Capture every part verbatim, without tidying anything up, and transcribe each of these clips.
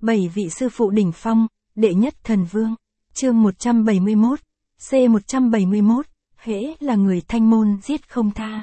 Bảy vị sư phụ đỉnh phong, đệ nhất thần vương. Chương một trăm bảy mươi mốt, C một trăm bảy mươi mốt, hễ là người Thanh môn giết không tha.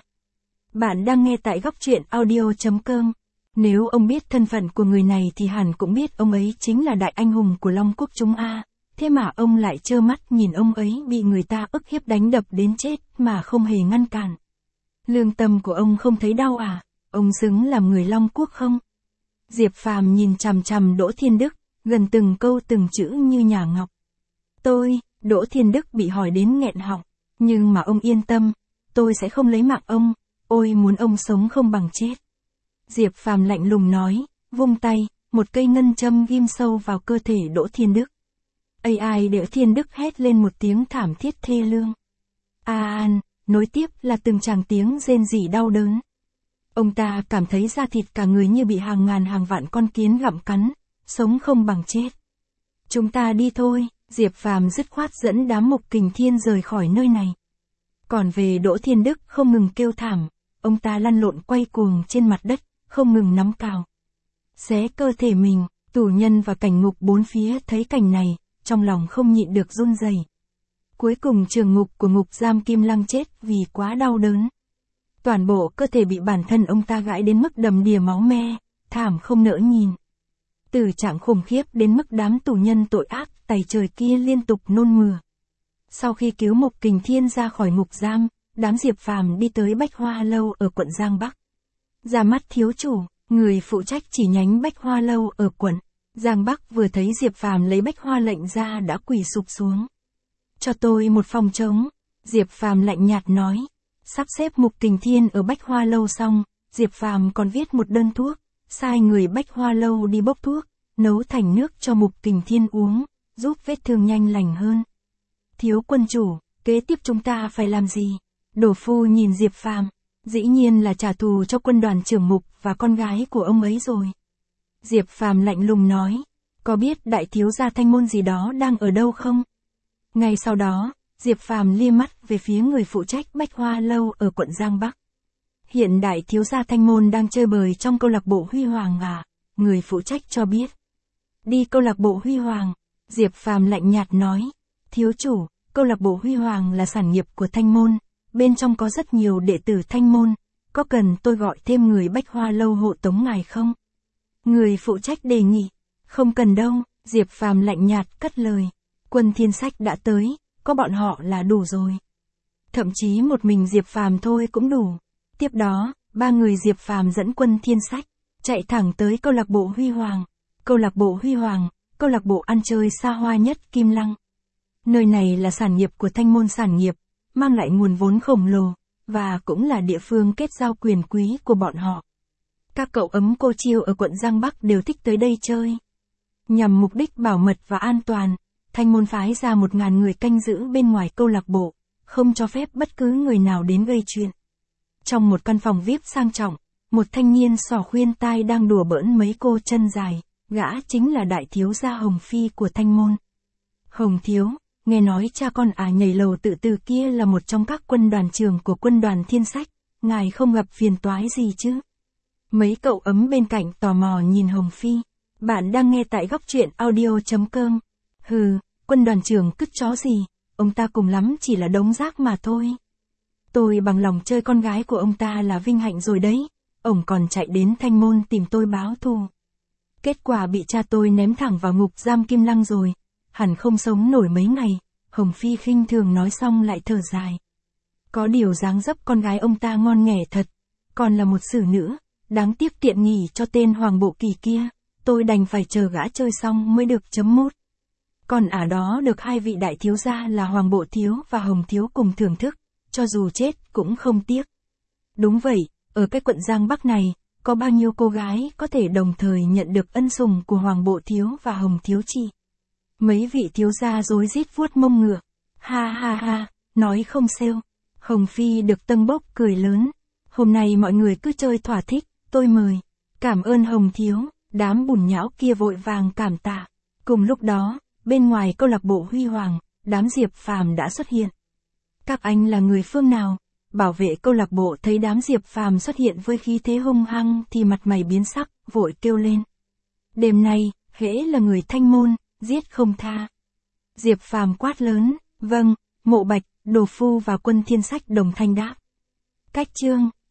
Bạn đang nghe tại góc truyện audio chấm com. Nếu ông biết thân phận của người này thì hẳn cũng biết ông ấy chính là đại anh hùng của Long Quốc chúng a. Thế mà ông lại trơ mắt nhìn ông ấy bị người ta ức hiếp đánh đập đến chết mà không hề ngăn cản. Lương tâm của ông không thấy đau à? Ông xứng làm người Long Quốc không? Diệp Phàm nhìn chằm chằm Đỗ Thiên Đức, gần từng câu từng chữ như nhà ngọc. Tôi, Đỗ Thiên Đức bị hỏi đến nghẹn họng, nhưng mà ông yên tâm, tôi sẽ không lấy mạng ông, ôi muốn ông sống không bằng chết. Diệp Phàm lạnh lùng nói, vung tay, một cây ngân châm ghim sâu vào cơ thể Đỗ Thiên Đức. Ây ai Đỗ Thiên Đức hét lên một tiếng thảm thiết thê lương. A an, nối tiếp là từng tràng tiếng rên rỉ đau đớn. Ông ta cảm thấy da thịt cả người như bị hàng ngàn hàng vạn con kiến gặm cắn, sống không bằng chết. Chúng ta đi thôi, Diệp Phàm dứt khoát dẫn đám Mục Kình Thiên rời khỏi nơi này. Còn về Đỗ Thiên Đức không ngừng kêu thảm, ông ta lăn lộn quay cuồng trên mặt đất, không ngừng nắm cào. Xé cơ thể mình, tù nhân và cảnh ngục bốn phía thấy cảnh này, trong lòng không nhịn được run rẩy. Cuối cùng trường ngục của ngục giam Kim Lăng chết vì quá đau đớn. Toàn bộ cơ thể bị bản thân ông ta gãi đến mức đầm đìa máu me, thảm không nỡ nhìn. Từ trạng khủng khiếp đến mức đám tù nhân tội ác tày trời kia liên tục nôn mửa. Sau khi cứu Mục Kình Thiên ra khỏi ngục giam, đám Diệp Phàm đi tới Bách Hoa Lâu ở quận Giang Bắc. Ra mắt thiếu chủ, người phụ trách chỉ nhánh Bách Hoa Lâu ở quận Giang Bắc vừa thấy Diệp Phàm lấy Bách Hoa lệnh ra đã quỳ sụp xuống. Cho tôi một phòng trống, Diệp Phàm lạnh nhạt nói. Sắp xếp Mục Kình Thiên ở Bách Hoa Lâu xong, Diệp Phàm còn viết một đơn thuốc, sai người Bách Hoa Lâu đi bốc thuốc, nấu thành nước cho Mục Kình Thiên uống, giúp vết thương nhanh lành hơn. Thiếu quân chủ, kế tiếp chúng ta phải làm gì? Đổ phu nhìn Diệp Phàm, dĩ nhiên là trả thù cho quân đoàn trưởng Mục và con gái của ông ấy rồi. Diệp Phàm lạnh lùng nói, có biết đại thiếu gia Thanh môn gì đó đang ở đâu không? Ngay sau đó, Diệp Phàm lia mắt về phía người phụ trách Bách Hoa Lâu ở quận Giang Bắc. Hiện đại thiếu gia Thanh môn đang chơi bời trong câu lạc bộ Huy Hoàng à? Người phụ trách cho biết. Đi câu lạc bộ Huy Hoàng, Diệp Phàm lạnh nhạt nói. Thiếu chủ, câu lạc bộ Huy Hoàng là sản nghiệp của Thanh môn, bên trong có rất nhiều đệ tử Thanh môn, có cần tôi gọi thêm người Bách Hoa Lâu hộ tống ngài không? Người phụ trách đề nghị. Không cần đâu, Diệp Phàm lạnh nhạt cất lời. Quân Thiên Sách đã tới, có bọn họ là đủ rồi. Thậm chí một mình Diệp Phàm thôi cũng đủ. Tiếp đó, ba người Diệp Phàm dẫn Quân Thiên Sách, chạy thẳng tới câu lạc bộ Huy Hoàng. Câu lạc bộ Huy Hoàng, câu lạc bộ ăn chơi xa hoa nhất Kim Lăng. Nơi này là sản nghiệp của Thanh môn sản nghiệp, mang lại nguồn vốn khổng lồ, và cũng là địa phương kết giao quyền quý của bọn họ. Các cậu ấm cô chiêu ở quận Giang Bắc đều thích tới đây chơi. Nhằm mục đích bảo mật và an toàn, Thanh môn phái ra một ngàn người canh giữ bên ngoài câu lạc bộ, không cho phép bất cứ người nào đến gây chuyện. Trong một căn phòng vi ai pi sang trọng, một thanh niên xỏ khuyên tai đang đùa bỡn mấy cô chân dài, gã chính là đại thiếu gia Hồng Phi của Thanh môn. Hồng thiếu, nghe nói cha con à nhảy lầu tự tử kia là một trong các quân đoàn trưởng của quân đoàn Thiên Sách, ngài không gặp phiền toái gì chứ? Mấy cậu ấm bên cạnh tò mò nhìn Hồng Phi. Bạn đang nghe tại góc truyện audio chấm com. Hừ, quân đoàn trưởng cứt chó gì, ông ta cùng lắm chỉ là đống rác mà thôi. Tôi bằng lòng chơi con gái của ông ta là vinh hạnh rồi đấy, ông còn chạy đến Thanh môn tìm tôi báo thù. Kết quả bị cha tôi ném thẳng vào ngục giam Kim Lăng rồi, hẳn không sống nổi mấy ngày. Hồng Phi khinh thường nói xong lại thở dài. Có điều dáng dấp con gái ông ta ngon nghẻ thật, còn là một xử nữ, đáng tiếc tiện nghỉ cho tên Hoàng Bộ Kỳ kia, tôi đành phải chờ gã chơi xong mới được chấm mút. Còn ả đó được hai vị đại thiếu gia là Hoàng Bộ Thiếu và Hồng Thiếu cùng thưởng thức, cho dù chết cũng không tiếc. Đúng vậy, ở cái quận Giang Bắc này, có bao nhiêu cô gái có thể đồng thời nhận được ân sủng của Hoàng Bộ Thiếu và Hồng Thiếu chi? Mấy vị thiếu gia rối rít vuốt mông ngựa. Ha ha ha, nói không xêu. Hồng Phi được tâng bốc cười lớn. Hôm nay mọi người cứ chơi thỏa thích, tôi mời. Cảm ơn Hồng Thiếu, đám bùn nhão kia vội vàng cảm tạ. Cùng lúc đó, bên ngoài câu lạc bộ Huy Hoàng, đám Diệp Phàm đã xuất hiện. Các anh là người phương nào? Bảo vệ câu lạc bộ thấy đám Diệp Phàm xuất hiện với khí thế hung hăng thì mặt mày biến sắc, vội kêu lên. Đêm nay, hễ là người thanh môn, giết không tha. Diệp Phàm quát lớn, vâng, Mộ Bạch, Đồ Phu và Quân Thiên Sách đồng thanh đáp. Cách chương